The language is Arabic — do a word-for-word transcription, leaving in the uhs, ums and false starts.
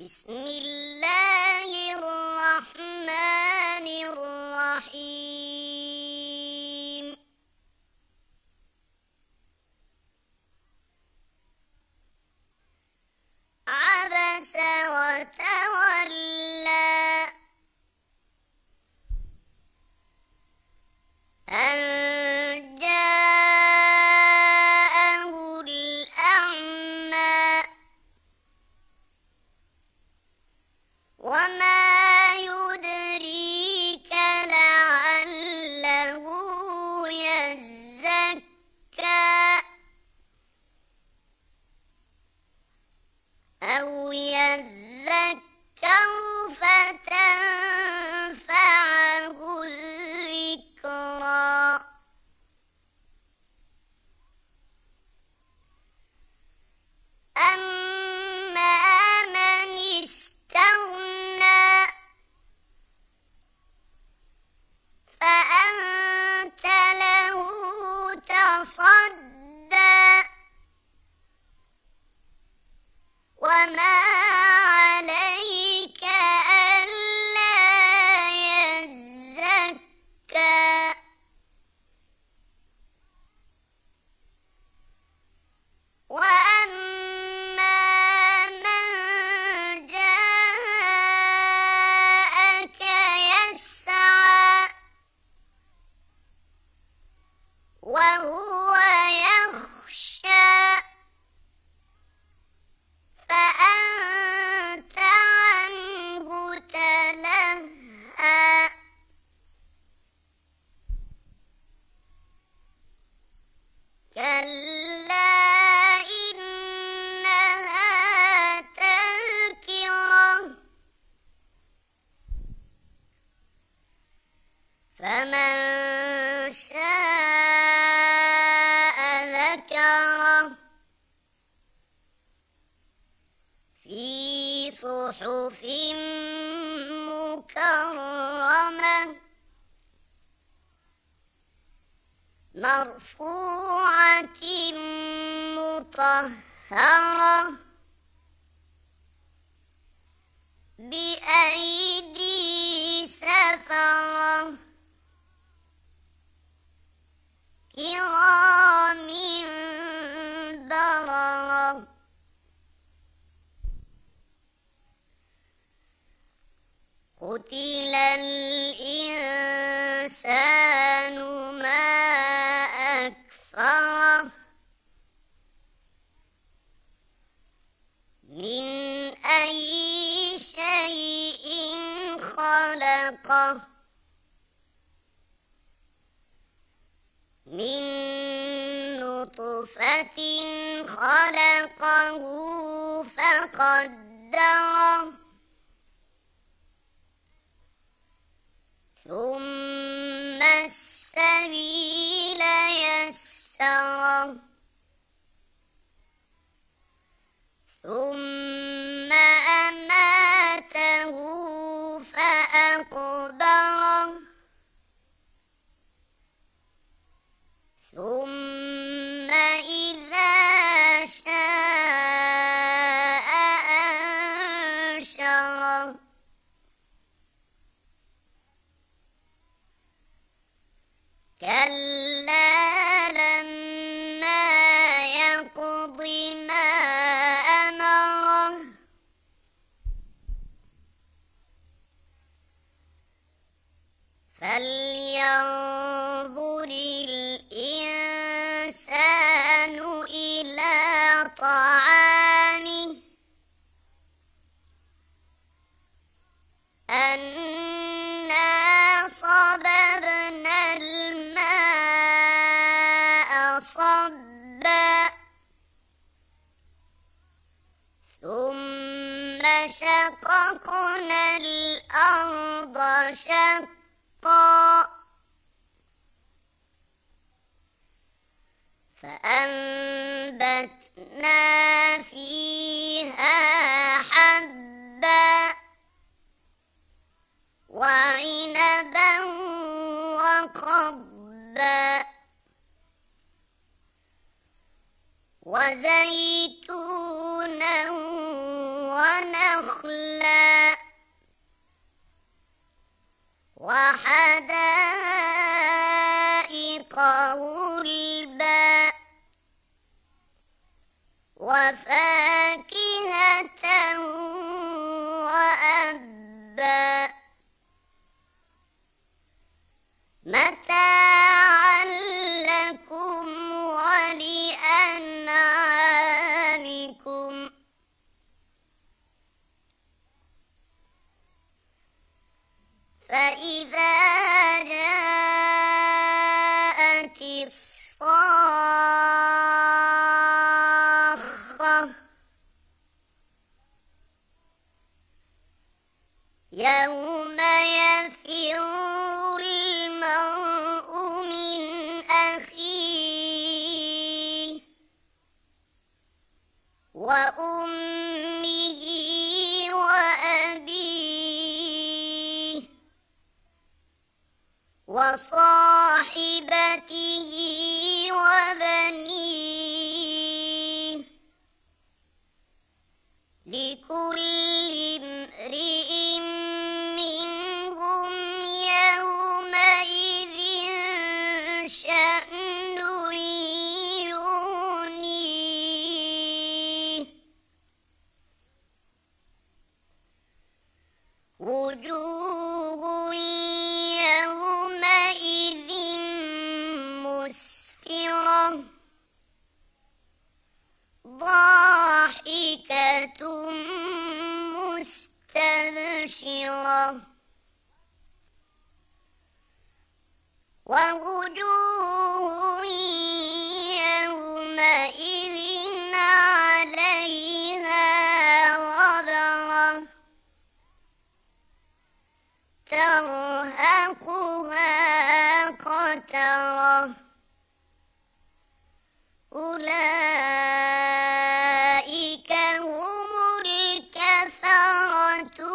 بسم الله الرحمن الرحيم. عبس وتولى أن جاءه الأعمى وما يدريك لعله يزكى أو يذكر فتنفعه الذكرى. أما من استغنى فأنت له تصدى وما عليك ألا يزكى. وأما من جاءك يسعى وهو يخشى فأنت عنه تلهى. كلا إنها تذكرة فمن شاء ذكره في صحف مكرمة مرفوعة مطهرة بأيدي سفرة كرام بررة. قتل الإنسان ما أكفره من أي شيء خلقه من نطفة خلقه فقدره ثم السبيل يسره ثم أماته فأقبره ثم إذا شاء أنشره. كلا لما يقض ما أمره فلينظر الإنسان إلى طعامه أنا صببنا الماء صبا ثم شققنا الأرض شقا فأنبتنا فيها حبا وعنبا وقضبا وزيتونا ونخلا ونخلا وحدائق غلبا وفاكهة وأبا متاعا لكم ولأنعامكم فإذا جاءت الصاخة يوم يفر المرء من أخيه وأمه وأبيه وصاحبته وبنيه لكل امرئ منهم يومئذ شأن يغنيه وجوه يومئذ مسفرة ضاحكة مستبشرة ووجوه يومئذ عليها غبرة ترهقها قترة أولئك هم الكفرة